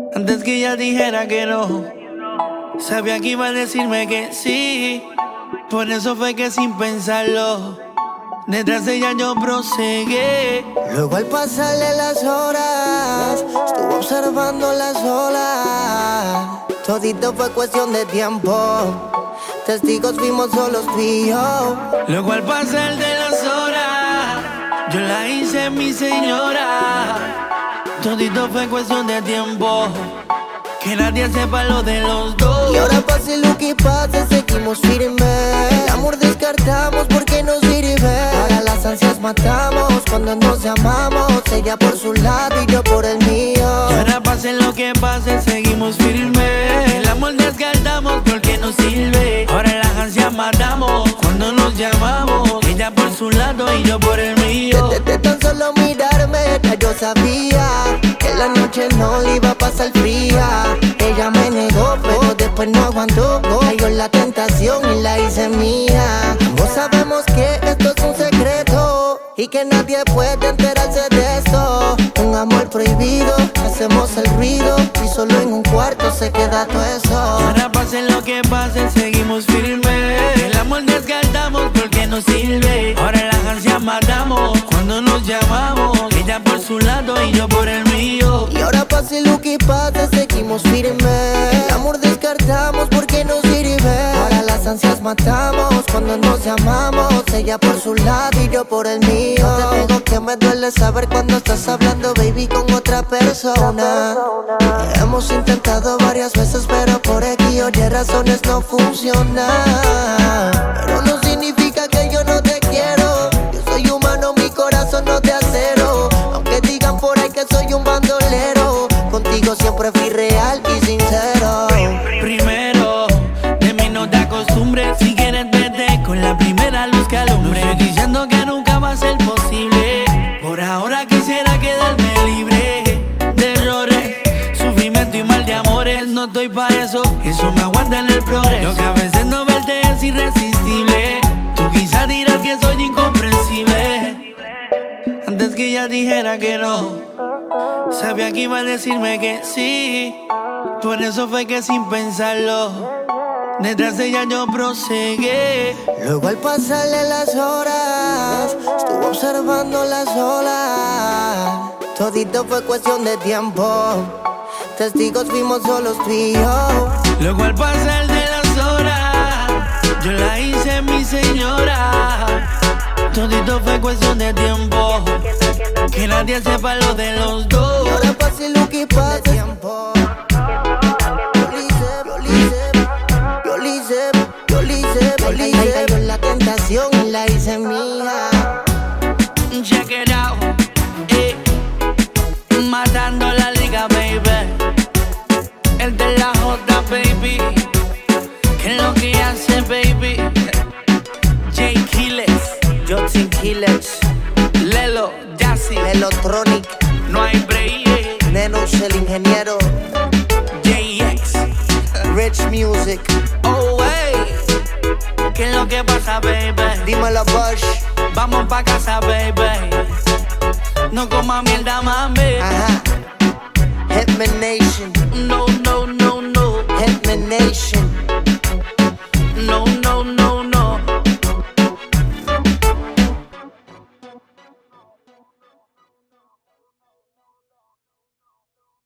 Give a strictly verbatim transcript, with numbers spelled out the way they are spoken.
Antes que ella dijera que no, sabía que iba a decirme que sí. Por eso fue que sin pensarlo, detrás de ella yo proseguí. Luego al pasarle las horas, estuve observando las olas. Todito fue cuestión de tiempo, testigos vimos solos tú y yo. Luego al pasar de las horas, yo la hice mi señora. Todito fue cuestión de tiempo, que nadie sepa lo de los dos. Y ahora pase lo que pase, seguimos firmes. El amor descartamos porque no sirve. Ahora las ansias matamos cuando nos llamamos. Ella por su lado y yo por el mío. Y ahora pase lo que pase, seguimos firmes. El amor descartamos porque no sirve. Ahora las ansias matamos cuando nos llamamos. Ella por su lado y yo por el mío. Desde tan solo mirarme ya yo sabía que la noche no le iba a pasar fría. Ella me negó pero después no aguantó. Cayó en la tentación y la hice mía. Ambos sabemos que esto es un secreto y que nadie puede enterarse de esto. Un amor prohibido, hacemos el ruido y solo en un cuarto se queda todo eso. Ahora pase lo que pase, seguimos firmes. El amor descartamos porque no sirve. Ahora las ansias matamos cuando nos llamamos. Ella por su lado y yo por el mío. Y ahora pase lo que pase, seguimos firmes. El amor descartamos porque no sirve. Ahora las ansias matamos cuando nos llamamos. Ella por su lado y yo por el mío. No te digo que me duele saber cuando estás hablando, baby, con otra persona. Hemos intentado varias veces, pero por X o Y razones no funciona. Pero no significa que yo no te quiero. Yo soy humano, mi corazón no de acero. Aunque digan por ahí que soy un bandolero, contigo siempre fui real y sincero. Primero, de mí no te acostumbres. Si quieres vete con la primera luz que alumbre. No estoy diciendo que nunca va a ser posible. Por ahora quisiera quedarme libre de errores, sufrimiento y mal de amores. No estoy pa' eso, eso me aguanta en el progreso. Lo que a veces no verte es irresistible. Tú quizás dirás que soy incomprensible. Antes que ella dijera que no, sabía que iba a decirme que sí. Por eso fue que sin pensarlo, detrás de ella yo proseguí. Luego al pasarle las horas, estuve observando las olas. Todito fue cuestión de tiempo, testigos vimos solos tú y yo. Luego al pasar de las horas, yo la hice mi señora. Todito fue cuestión de tiempo, que nadie sepa lo de los dos. Y ahora pase lo que pase, tiempo. Yo lo hice, yo lo hice, yo lo hice, yo lo hice, yo lo hice. Cayó en la tentación y la hice mía. Check it out, eh. Matando la liga, baby. El de la J, baby. Que es lo que hace, baby. J Killers, Jotin Killers, Lelo, Jassy, Melotronic, no hay break. Nenos el ingeniero, J X, Rich Music. oh wey. ¿Qué es lo que pasa, baby? Dímelo Bush. Vamos pa' casa, baby. No coma mierda, mami. Ajá.